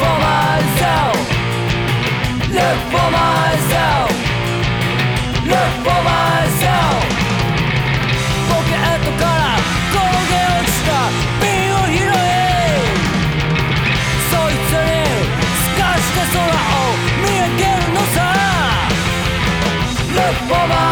for myself. Look for myself. Look for myself. ポケットから転げ落ちた瓶を拾え、そいつに透かして空を見上げるのさ。Look for myself.